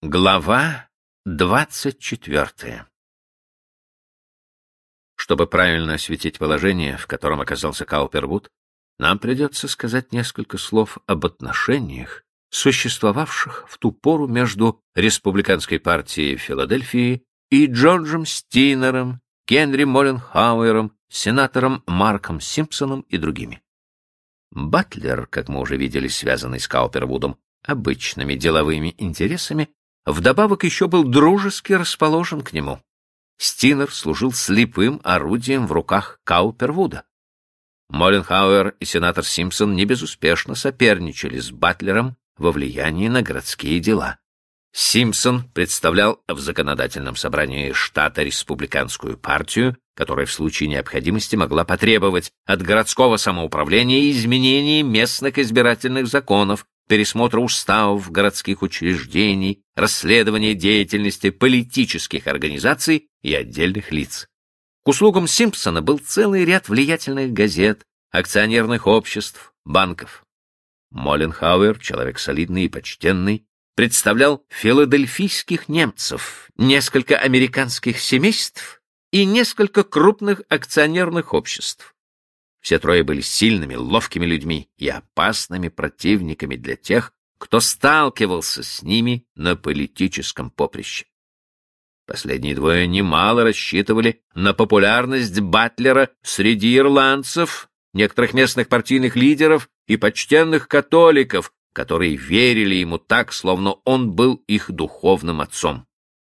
Глава 24. Чтобы правильно осветить положение, в котором оказался Каупервуд, нам придется сказать несколько слов об отношениях, существовавших в ту пору между республиканской партией Филадельфии и Джорджем Стинером, Генри Молленхауэром, сенатором Марком Симпсоном и другими. Батлер, как мы уже видели, связанный с Каупервудом обычными деловыми интересами, вдобавок еще был дружески расположен к нему. Стинер служил слепым орудием в руках Каупервуда. Молленхауэр и сенатор Симпсон не безуспешно соперничали с Батлером во влиянии на городские дела. Симпсон представлял в законодательном собрании штата республиканскую партию, которая в случае необходимости могла потребовать от городского самоуправления изменений местных избирательных законов, пересмотра уставов городских учреждений, расследования деятельности политических организаций и отдельных лиц. К услугам Симпсона был целый ряд влиятельных газет, акционерных обществ, банков. Молленхауэр, человек солидный и почтенный, представлял филадельфийских немцев, несколько американских семейств и несколько крупных акционерных обществ. Все трое были сильными, ловкими людьми и опасными противниками для тех, кто сталкивался с ними на политическом поприще. Последние двое немало рассчитывали на популярность Батлера среди ирландцев, некоторых местных партийных лидеров и почтенных католиков, которые верили ему так, словно он был их духовным отцом.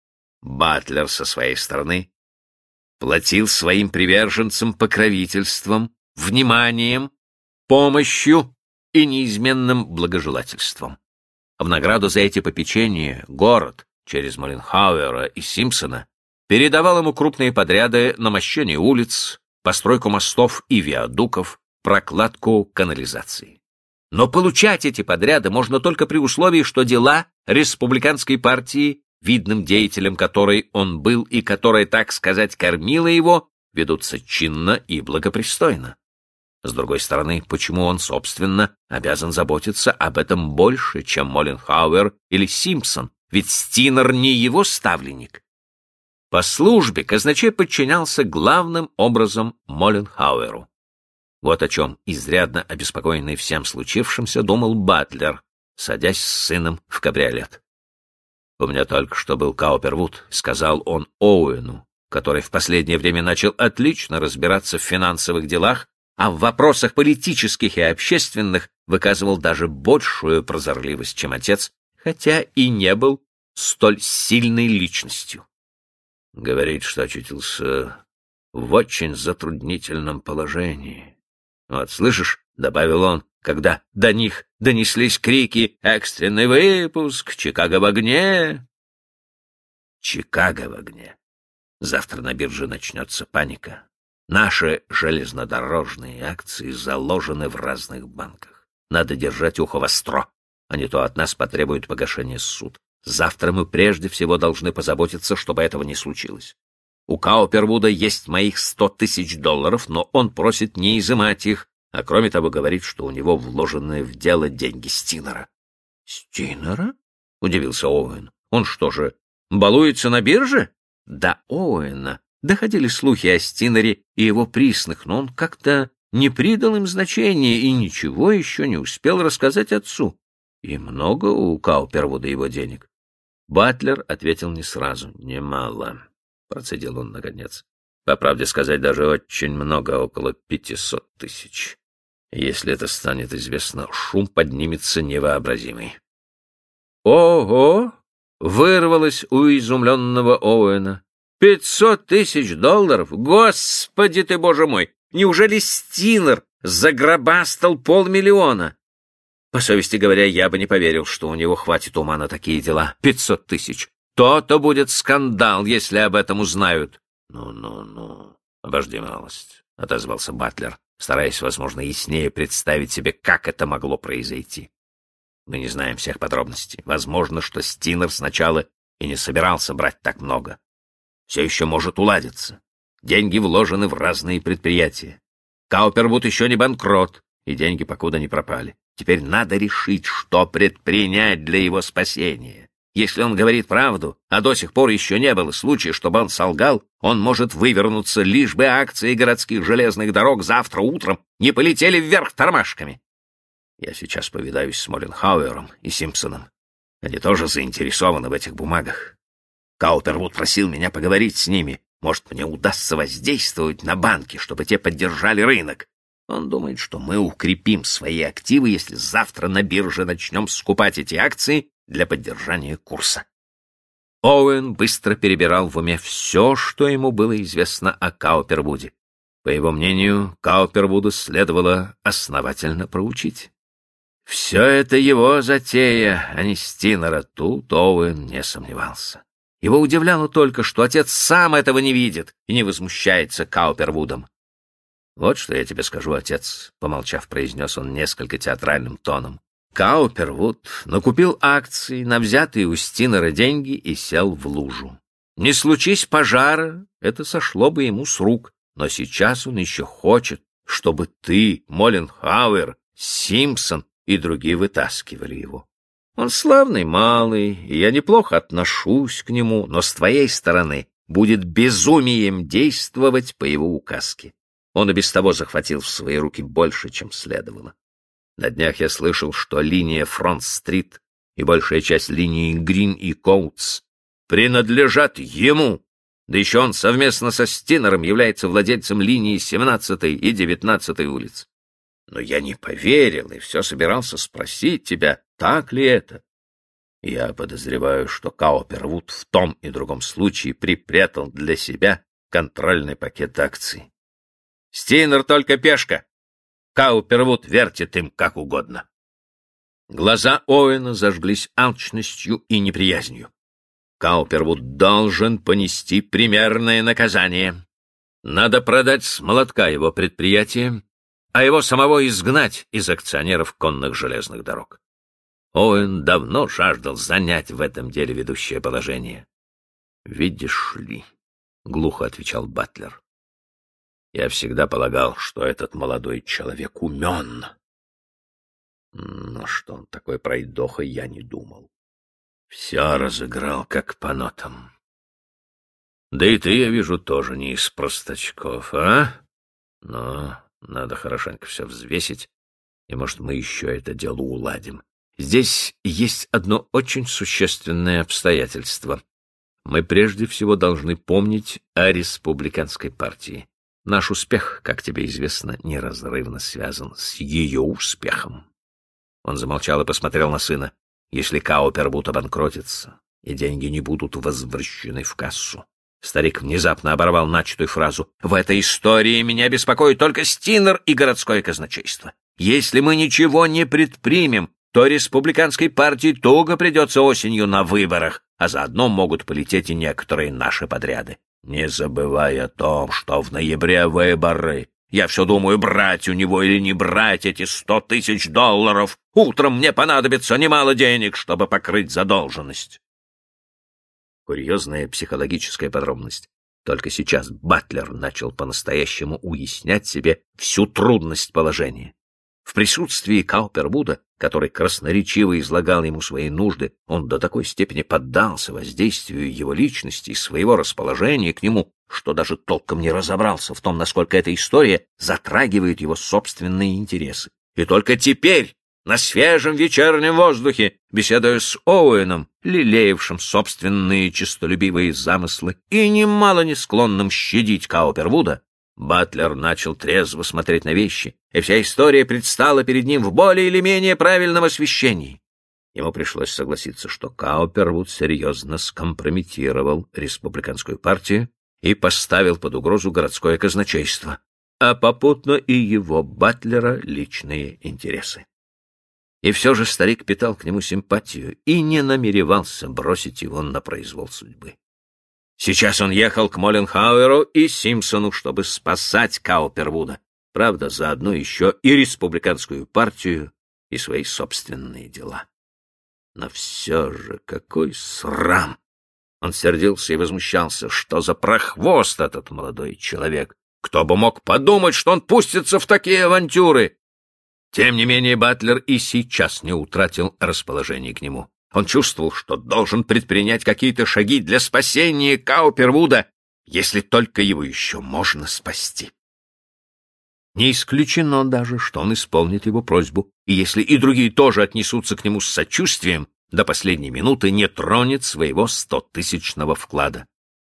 Батлер со своей стороны платил своим приверженцам покровительством, вниманием, помощью и неизменным благожелательством. В награду за эти попечения город, через Молленхауэра и Симпсона, передавал ему крупные подряды на мощение улиц, постройку мостов и виадуков, прокладку канализации. Но получать эти подряды можно только при условии, что дела республиканской партии, видным деятелем которой он был и которая, так сказать, кормила его, ведутся чинно и благопристойно. С другой стороны, почему он, собственно, обязан заботиться об этом больше, чем Молленхауэр или Симпсон, ведь Стинер не его ставленник? По службе казначей подчинялся главным образом Молленхауэру. Вот о чем, изрядно обеспокоенный всем случившимся, думал Батлер, садясь с сыном в кабриолет. «У меня только что был Каупервуд», — сказал он Оуэну, который в последнее время начал отлично разбираться в финансовых делах, а в вопросах политических и общественных выказывал даже большую прозорливость, чем отец, хотя и не был столь сильной личностью. Говорит, что очутился в очень затруднительном положении. Вот, слышишь, — добавил он, когда до них донеслись крики «Экстренный выпуск! Чикаго в огне!» Чикаго в огне. Завтра на бирже начнется паника. Наши железнодорожные акции заложены в разных банках. Надо держать ухо востро, а не то от нас потребуют погашения суд. Завтра мы прежде всего должны позаботиться, чтобы этого не случилось. У Каупервуда есть моих $100 000, но он просит не изымать их, а кроме того говорит, что у него вложены в дело деньги Стинера. — Стинера? — удивился Оуэн. — Он что же, балуется на бирже? До Оуэна доходили слухи о Стинере и его приснах, но он как-то не придал им значения и ничего еще не успел рассказать отцу. И много у Каупервуда его денег? Батлер ответил не сразу. Немало, процедил он наконец. По правде сказать, даже очень много, около 500 000. Если это станет известно, шум поднимется невообразимый. Ого! Вырвалось у изумленного Оуэна. $500 000? Господи ты, боже мой! Неужели Стинер загробастал $500 000? По совести говоря, я бы не поверил, что у него хватит ума на такие дела. 500 000. То-то будет скандал, если об этом узнают. Ну, обожди малость, — отозвался Батлер, стараясь, возможно, яснее представить себе, как это могло произойти. Мы не знаем всех подробностей. Возможно, что Стинер сначала и не собирался брать так много. Все еще может уладиться. Деньги вложены в разные предприятия. Каупервуд еще не банкрот, и деньги покуда не пропали. Теперь надо решить, что предпринять для его спасения. Если он говорит правду, а до сих пор еще не было случая, чтобы он солгал, он может вывернуться, лишь бы акции городских железных дорог завтра утром не полетели вверх тормашками. Я сейчас повидаюсь с Молленхауэром и Симпсоном. Они тоже заинтересованы в этих бумагах. Каупервуд просил меня поговорить с ними. Может, мне удастся воздействовать на банки, чтобы те поддержали рынок. Он думает, что мы укрепим свои активы, если завтра на бирже начнем скупать эти акции для поддержания курса. Оуэн быстро перебирал в уме все, что ему было известно о Каупервуде. По его мнению, Каупервуда следовало основательно проучить. Все это его затея, а не Стинера. Тут Оуэн не сомневался. Его удивляло только, что отец сам этого не видит и не возмущается Каупервудом. «Вот что я тебе скажу, отец», — помолчав, произнес он несколько театральным тоном. Каупервуд накупил акции на взятые у Стинера деньги и сел в лужу. Не случись пожара, это сошло бы ему с рук, но сейчас он еще хочет, чтобы ты, Молленхауэр, Симпсон и другие вытаскивали его. Он славный малый, и я неплохо отношусь к нему, но с твоей стороны будет безумием действовать по его указке. Он и без того захватил в свои руки больше, чем следовало. На днях я слышал, что линия Фронт-стрит и большая часть линии Грин и Коутс принадлежат ему. Да еще он совместно со Стинером является владельцем линии 17-й и 19-й улиц. Но я не поверил и все собирался спросить тебя, так ли это. Я подозреваю, что Каупервуд в том и другом случае припрятал для себя контрольный пакет акций. Стинер только пешка. Каупервуд вертит им как угодно. Глаза Оуэна зажглись алчностью и неприязнью. Каупервуд должен понести примерное наказание. Надо продать с молотка его предприятие, а его самого изгнать из акционеров конных железных дорог. Оуэн давно жаждал занять в этом деле ведущее положение. «Видишь ли», — глухо отвечал Батлер, — «я всегда полагал, что этот молодой человек умен. Но что он такой пройдоха, я не думал. Все разыграл как по нотам. Да и ты, я вижу, тоже не из простачков, а? Но надо хорошенько все взвесить, и, может, мы еще это дело уладим. Здесь есть одно очень существенное обстоятельство. Мы прежде всего должны помнить о республиканской партии. Наш успех, как тебе известно, неразрывно связан с ее успехом». Он замолчал и посмотрел на сына. «Если Каупервуд обанкротится, и деньги не будут возвращены в кассу». Старик внезапно оборвал начатую фразу. «В этой истории меня беспокоит только Стинер и городское казначейство. Если мы ничего не предпримем, то республиканской партии туго придется осенью на выборах, а заодно могут полететь и некоторые наши подряды. Не забывай о том, что в ноябре выборы. Я все думаю, брать у него или не брать эти $100 000. Утром мне понадобится немало денег, чтобы покрыть задолженность». Курьезная психологическая подробность. Только сейчас Батлер начал по-настоящему уяснять себе всю трудность положения. В присутствии Каупервуда, который красноречиво излагал ему свои нужды, он до такой степени поддался воздействию его личности и своего расположения к нему, что даже толком не разобрался в том, насколько эта история затрагивает его собственные интересы. И только теперь, на свежем вечернем воздухе, беседуя с Оуэном, лелеявшим собственные честолюбивые замыслы и немало не склонным щадить Каупервуда, Батлер начал трезво смотреть на вещи, и вся история предстала перед ним в более или менее правильном освещении. Ему пришлось согласиться, что Каупервуд серьезно скомпрометировал республиканскую партию и поставил под угрозу городское казначейство, а попутно и его, Батлера, личные интересы. И все же старик питал к нему симпатию и не намеревался бросить его на произвол судьбы. Сейчас он ехал к Молленхауэру и Симпсону, чтобы спасать Каупервуда. Правда, заодно еще и республиканскую партию, и свои собственные дела. Но все же какой срам! Он сердился и возмущался. Что за прохвост этот молодой человек? Кто бы мог подумать, что он пустится в такие авантюры? Тем не менее, Батлер и сейчас не утратил расположение к нему. Он чувствовал, что должен предпринять какие-то шаги для спасения Каупервуда, если только его еще можно спасти. Не исключено даже, что он исполнит его просьбу, и если и другие тоже отнесутся к нему с сочувствием, до последней минуты не тронет своего 100-тысячного вклада.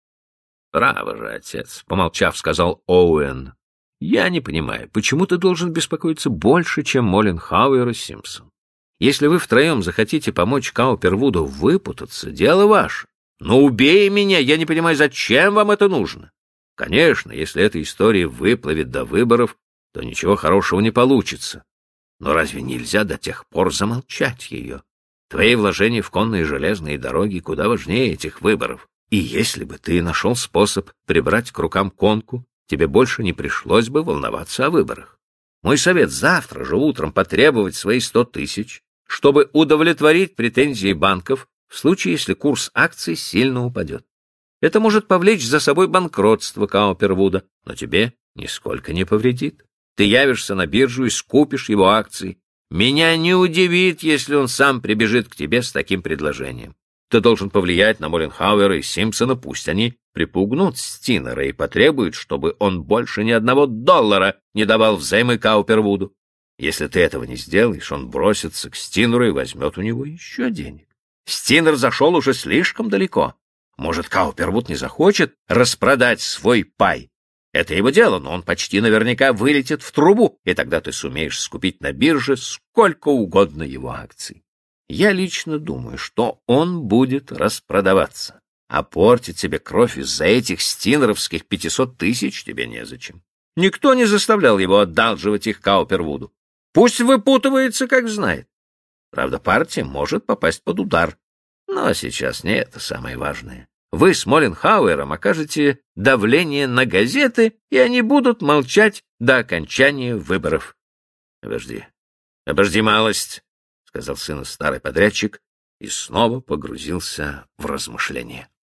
— Право же, отец, — помолчав, сказал Оуэн, — я не понимаю, почему ты должен беспокоиться больше, чем Молленхауэр и Симпсон? Если вы втроем захотите помочь Каупервуду выпутаться, дело ваше. Но убей меня, я не понимаю, зачем вам это нужно. Конечно, если эта история выплывет до выборов, то ничего хорошего не получится. Но разве нельзя до тех пор замолчать ее? Твои вложения в конные и железные дороги куда важнее этих выборов. И если бы ты нашел способ прибрать к рукам конку, тебе больше не пришлось бы волноваться о выборах. Мой совет — завтра же утром потребовать свои 100 тысяч, чтобы удовлетворить претензии банков в случае, если курс акций сильно упадет. Это может повлечь за собой банкротство Каупервуда, но тебе нисколько не повредит. Ты явишься на биржу и скупишь его акции. Меня не удивит, если он сам прибежит к тебе с таким предложением. Ты должен повлиять на Молленхауэра и Симпсона, пусть они припугнут Стинера и потребуют, чтобы он больше ни $1 не давал взаймы Каупервуду. Если ты этого не сделаешь, он бросится к Стинеру и возьмет у него еще денег. Стинер зашел уже слишком далеко. Может, Каупервуд не захочет распродать свой пай. Это его дело, но он почти наверняка вылетит в трубу, и тогда ты сумеешь скупить на бирже сколько угодно его акций. Я лично думаю, что он будет распродаваться, а портить себе кровь из-за этих стинеровских 500 тысяч тебе незачем. Никто не заставлял его одалживать их Каупервуду. Пусть выпутывается, как знает. Правда, партия может попасть под удар, но сейчас не это самое важное. Вы с Молленхауэром окажете давление на газеты, и они будут молчать до окончания выборов. — Обожди малость, — сказал сыну старый подрядчик и снова погрузился в размышления.